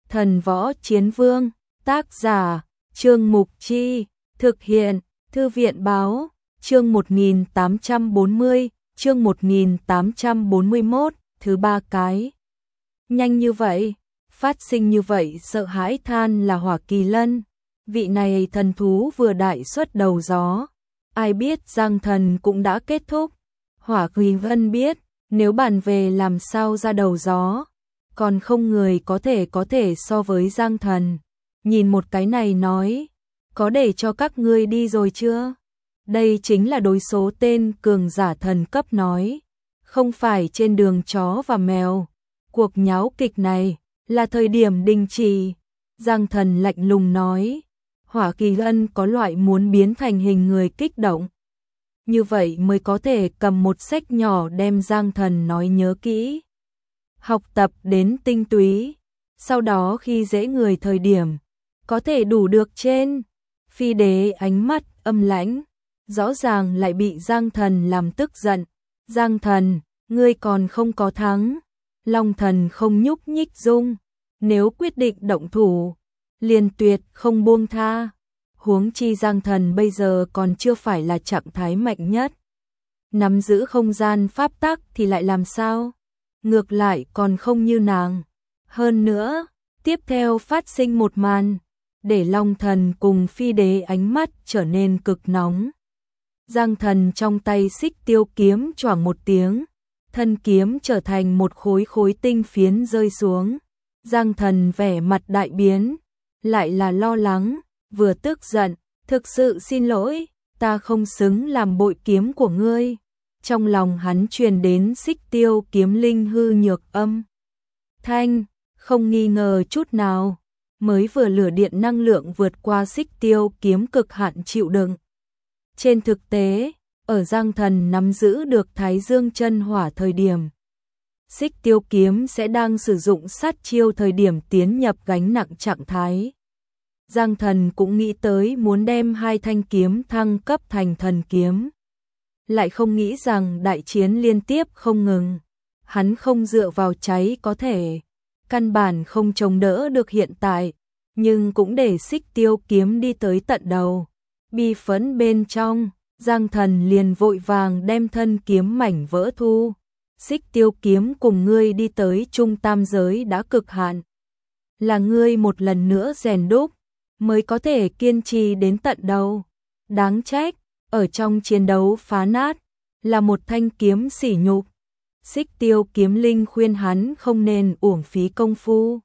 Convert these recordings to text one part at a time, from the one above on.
Thần Võ Chiến Vương, tác giả, Trương Mục Chi, thực hiện, Thư viện Báo, chương 1840, chương 1841, thứ ba cái. Nhanh như vậy, phát sinh như vậy sợ hãi than là Hỏa Kỳ Lân, vị này thần thú vừa đại xuất đầu gió. Ai biết Giang Thần cũng đã kết thúc. Hỏa Kỳ Lân biết, nếu bàn về làm sao ra đầu gió, còn không người có thể so với Giang Thần. Nhìn một cái này nói, có để cho các ngươi đi rồi chưa? Đây chính là đối số tên cường giả thần cấp nói, không phải trên đường chó và mèo. Cuộc nháo kịch này là thời điểm đình chỉ. Giang Thần lạnh lùng nói, Hỏa Kỳ Lân có loại muốn biến thành hình người kích động. Như vậy mới có thể cầm một sách nhỏ đem Giang Thần nói nhớ kỹ. Học tập đến tinh túy, sau đó khi dễ người thời điểm, có thể đủ được trên. Phi Đế ánh mắt âm lãnh, rõ ràng lại bị Giang Thần làm tức giận. Giang Thần, ngươi còn không có thắng. Long Thần không nhúc nhích dung, nếu quyết định động thủ, liền tuyệt không buông tha. Huống chi Giang Thần bây giờ còn chưa phải là trạng thái mạnh nhất. Nắm giữ không gian pháp tắc thì lại làm sao? Ngược lại còn không như nàng. Hơn nữa, tiếp theo phát sinh một màn, để Long Thần cùng Phi Đế ánh mắt trở nên cực nóng. Giang Thần trong tay xích tiêu kiếm choảng một tiếng, thân kiếm trở thành một khối tinh phiến rơi xuống. Giang Thần vẻ mặt đại biến, lại là lo lắng, vừa tức giận, thực sự xin lỗi, ta không xứng làm bội kiếm của ngươi. Trong lòng hắn truyền đến xích tiêu kiếm linh hư nhược âm thanh, không nghi ngờ chút nào, mới vừa lửa điện năng lượng vượt qua xích tiêu kiếm cực hạn chịu đựng. Trên thực tế, ở Giang Thần nắm giữ được Thái Dương chân hỏa thời điểm, xích tiêu kiếm sẽ đang sử dụng sát chiêu thời điểm tiến nhập gánh nặng trạng thái. Giang Thần cũng nghĩ tới muốn đem hai thanh kiếm thăng cấp thành thần kiếm. Lại không nghĩ rằng đại chiến liên tiếp không ngừng. Hắn không dựa vào cháy có thể, căn bản không chống đỡ được hiện tại, nhưng cũng để xích tiêu kiếm đi tới tận đầu. Bi phẫn bên trong, Giang Thần liền vội vàng đem thân kiếm mảnh vỡ thu. Xích tiêu kiếm cùng ngươi đi tới trung tam giới đã cực hạn. Là ngươi một lần nữa rèn đúc, mới có thể kiên trì đến tận đầu. Đáng trách, ở trong chiến đấu phá nát, là một thanh kiếm sỉ nhục. Xích tiêu kiếm linh khuyên hắn không nên uổng phí công phu.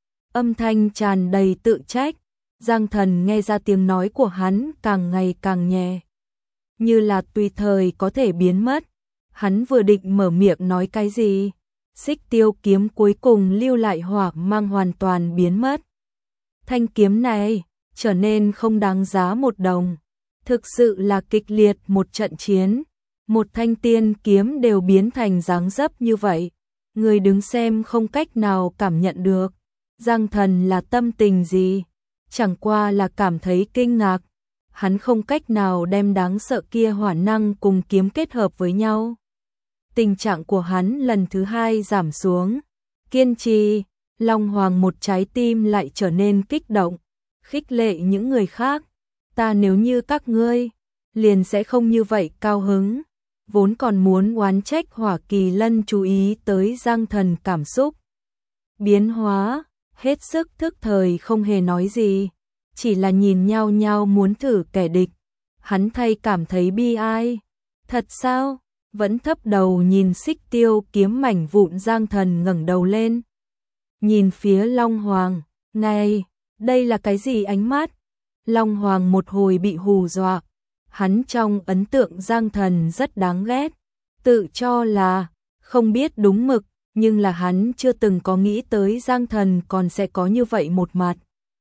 Âm thanh tràn đầy tự trách, Giang Thần nghe ra tiếng nói của hắn càng ngày càng nhẹ, như là tùy thời có thể biến mất. Hắn vừa định mở miệng nói cái gì, xích tiêu kiếm cuối cùng lưu lại hỏa mang hoàn toàn biến mất. Thanh kiếm này trở nên không đáng giá một đồng. Thực sự là kịch liệt một trận chiến, một thanh tiên kiếm đều biến thành dáng dấp như vậy. Người đứng xem không cách nào cảm nhận được Giang Thần là tâm tình gì, chẳng qua là cảm thấy kinh ngạc. Hắn không cách nào đem đáng sợ kia hỏa năng cùng kiếm kết hợp với nhau. Tình trạng của hắn lần thứ hai giảm xuống. Kiên trì, Long Hoàng một trái tim lại trở nên kích động, khích lệ những người khác. Ta nếu như các ngươi, liền sẽ không như vậy cao hứng. Vốn còn muốn oán trách Hỏa Kỳ Lân chú ý tới Giang Thần cảm xúc biến hóa, hết sức thức thời không hề nói gì, chỉ là nhìn nhau nhau muốn thử kẻ địch. Hắn thay cảm thấy bi ai. Thật sao? Vẫn thấp đầu nhìn xích tiêu kiếm mảnh vụn. Giang Thần ngẩng đầu lên, nhìn phía Long Hoàng. Này, đây là cái gì ánh mắt? Long Hoàng một hồi bị hù dọa. Hắn trong ấn tượng Giang Thần rất đáng ghét, tự cho là không biết đúng mực, nhưng là hắn chưa từng có nghĩ tới Giang Thần còn sẽ có như vậy một mặt.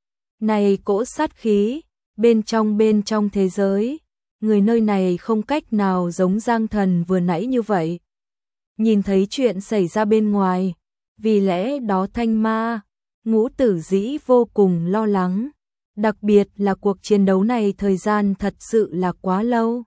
Này cỗ sát khí, bên trong thế giới, người nơi này không cách nào giống Giang Thần vừa nãy như vậy. Nhìn thấy chuyện xảy ra bên ngoài, vì lẽ đó Thanh Ma, Ngũ Tử Dĩ vô cùng lo lắng. Đặc biệt là cuộc chiến đấu này thời gian thật sự là quá lâu.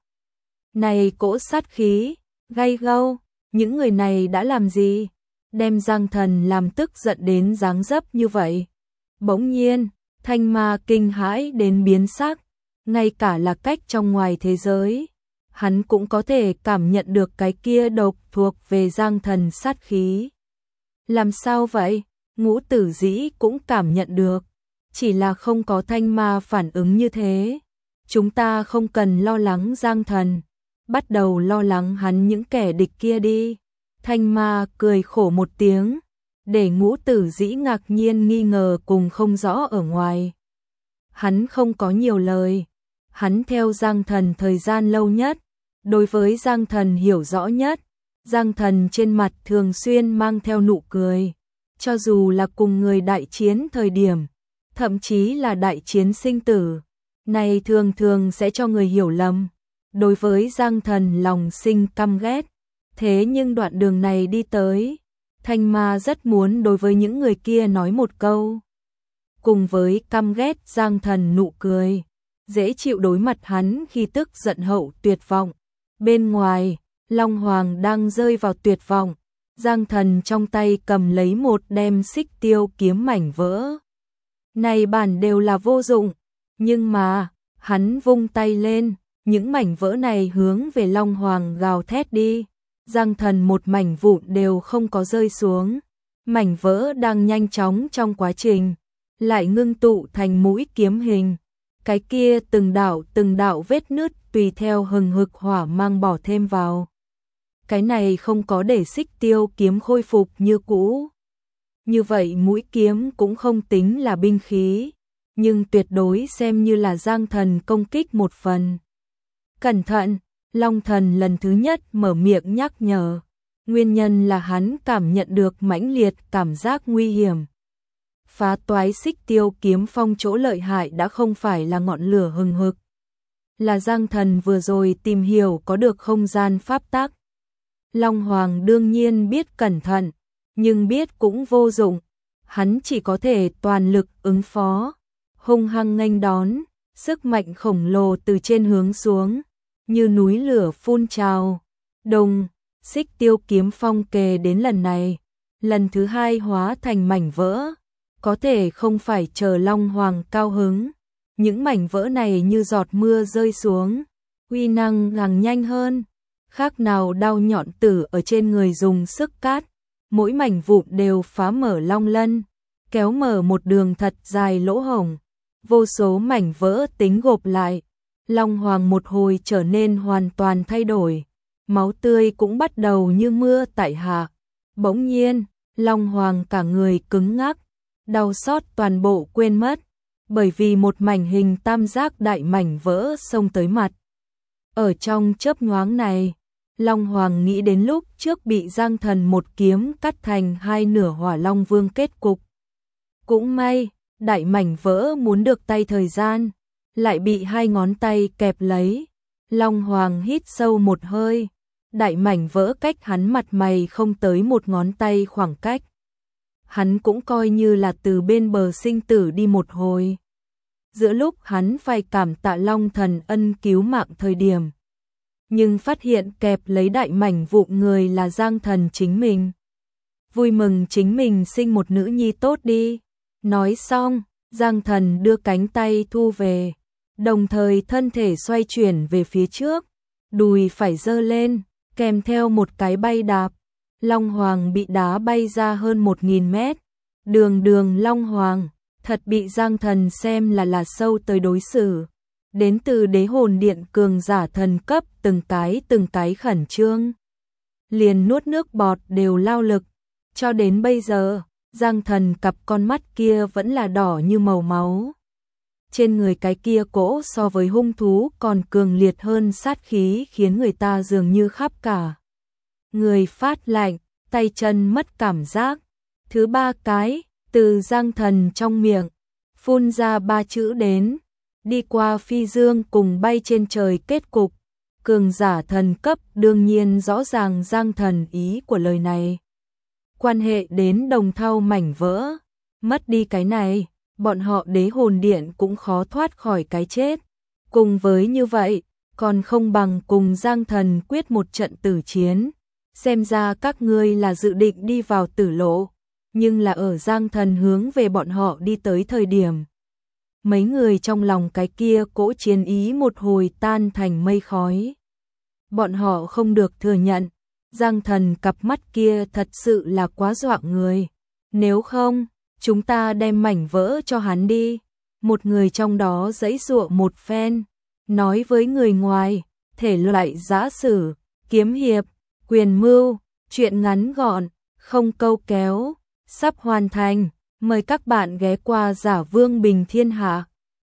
Này cỗ sát khí, gay gâu, những người này đã làm gì? Đem Giang Thần làm tức giận đến dáng dấp như vậy. Bỗng nhiên, Thanh Ma kinh hãi đến biến sắc, ngay cả là cách trong ngoài thế giới, hắn cũng có thể cảm nhận được cái kia độc thuộc về Giang Thần sát khí. Làm sao vậy? Ngũ Tử Dĩ cũng cảm nhận được, chỉ là không có Thanh Ma phản ứng như thế. Chúng ta không cần lo lắng Giang Thần, bắt đầu lo lắng hắn những kẻ địch kia đi. Thanh Ma cười khổ một tiếng, để Ngũ Tử Dĩ ngạc nhiên nghi ngờ cùng không rõ ở ngoài. Hắn không có nhiều lời, hắn theo Giang Thần thời gian lâu nhất, đối với Giang Thần hiểu rõ nhất. Giang Thần trên mặt thường xuyên mang theo nụ cười, cho dù là cùng người đại chiến thời điểm, thậm chí là đại chiến sinh tử, này thường thường sẽ cho người hiểu lầm. Đối với Giang Thần lòng sinh căm ghét, thế nhưng đoạn đường này đi tới, Thanh Ma rất muốn đối với những người kia nói một câu. Cùng với căm ghét, Giang Thần nụ cười, dễ chịu đối mặt hắn khi tức giận hậu tuyệt vọng. Bên ngoài, Long Hoàng đang rơi vào tuyệt vọng, Giang Thần trong tay cầm lấy một đem xích tiêu kiếm mảnh vỡ. Này bản đều là vô dụng, nhưng mà, hắn vung tay lên, những mảnh vỡ này hướng về Long Hoàng gào thét đi. Giang Thần một mảnh vụn đều không có rơi xuống, mảnh vỡ đang nhanh chóng trong quá trình, lại ngưng tụ thành mũi kiếm hình. Cái kia từng đạo vết nứt tùy theo hừng hực hỏa mang bỏ thêm vào. Cái này không có để xích tiêu kiếm khôi phục như cũ. Như vậy mũi kiếm cũng không tính là binh khí, nhưng tuyệt đối xem như là Giang Thần công kích một phần. Cẩn thận, Long Thần lần thứ nhất mở miệng nhắc nhở. Nguyên nhân là hắn cảm nhận được mãnh liệt cảm giác nguy hiểm. Phá toái xích tiêu kiếm phong chỗ lợi hại đã không phải là ngọn lửa hừng hực, là Giang Thần vừa rồi tìm hiểu có được không gian pháp tắc. Long Hoàng đương nhiên biết cẩn thận, nhưng biết cũng vô dụng, hắn chỉ có thể toàn lực ứng phó, hung hăng nghênh đón, sức mạnh khổng lồ từ trên hướng xuống, như núi lửa phun trào. Đồng, xích tiêu kiếm phong kề đến lần này, lần thứ hai hóa thành mảnh vỡ, có thể không phải chờ Long Hoàng cao hứng. Những mảnh vỡ này như giọt mưa rơi xuống, uy năng càng nhanh hơn, khác nào đao nhọn tử ở trên người dùng sức cát, mỗi mảnh vụn đều phá mở long lân, kéo mở một đường thật dài lỗ hổng, vô số mảnh vỡ tính gộp lại. Long Hoàng một hồi trở nên hoàn toàn thay đổi, máu tươi cũng bắt đầu như mưa tại hạ. Bỗng nhiên, Long Hoàng cả người cứng ngắc, đau xót toàn bộ quên mất, bởi vì một mảnh hình tam giác đại mảnh vỡ xông tới mặt. Ở trong chớp nhoáng này, Long Hoàng nghĩ đến lúc trước bị Giang Thần một kiếm cắt thành hai nửa Hỏa Long Vương kết cục. Cũng may, đại mảnh vỡ muốn được tay thời gian, lại bị hai ngón tay kẹp lấy. Long Hoàng hít sâu một hơi, đại mảnh vỡ cách hắn mặt mày không tới một ngón tay khoảng cách. Hắn cũng coi như là từ bên bờ sinh tử đi một hồi. Giữa lúc hắn phải cảm tạ Long Thần ân cứu mạng thời điểm, nhưng phát hiện kẹp lấy đại mảnh vụn người là Giang Thần chính mình. Vui mừng chính mình sinh một nữ nhi tốt đi. Nói xong, Giang Thần đưa cánh tay thu về, đồng thời thân thể xoay chuyển về phía trước, đùi phải giơ lên, kèm theo một cái bay đạp. Long Hoàng bị đá bay ra hơn 1000 mét. Đường Long Hoàng, thật bị Giang Thần xem là sâu tới đối xử. Đến từ đế hồn điện cường giả thần cấp từng cái khẩn trương. Liền nuốt nước bọt đều lao lực. Cho đến bây giờ, Giang Thần cặp con mắt kia vẫn là đỏ như màu máu. Trên người cái kia cỗ so với hung thú còn cường liệt hơn sát khí khiến người ta dường như khắp cả người phát lạnh, tay chân mất cảm giác. Thứ ba cái, từ Giang Thần trong miệng, phun ra 3 chữ đến, đi qua phi dương cùng bay trên trời kết cục. Cường giả thần cấp đương nhiên rõ ràng Giang Thần ý của lời này. Quan hệ đến đồng thau mảnh vỡ, mất đi cái này, bọn họ đế hồn điện cũng khó thoát khỏi cái chết. Cùng với như vậy, còn không bằng cùng Giang Thần quyết một trận tử chiến. Xem ra các ngươi là dự định đi vào tử lộ. nhưng là ở Giang Thần hướng về bọn họ đi tới thời điểm. Mấy người trong lòng cái kia cỗ chiến ý một hồi tan thành mây khói. Bọn họ không được thừa nhận, Giang Thần cặp mắt kia thật sự là quá dọa người. Nếu không, chúng ta đem mảnh vỡ cho hắn đi. Một người trong đó giãy giụa một phen, nói với người ngoài, thể loại giã sử, kiếm hiệp, quyền mưu, chuyện ngắn gọn, không câu kéo, sắp hoàn thành. Mời các bạn ghé qua Giả Vương Bình Thiên Hạ.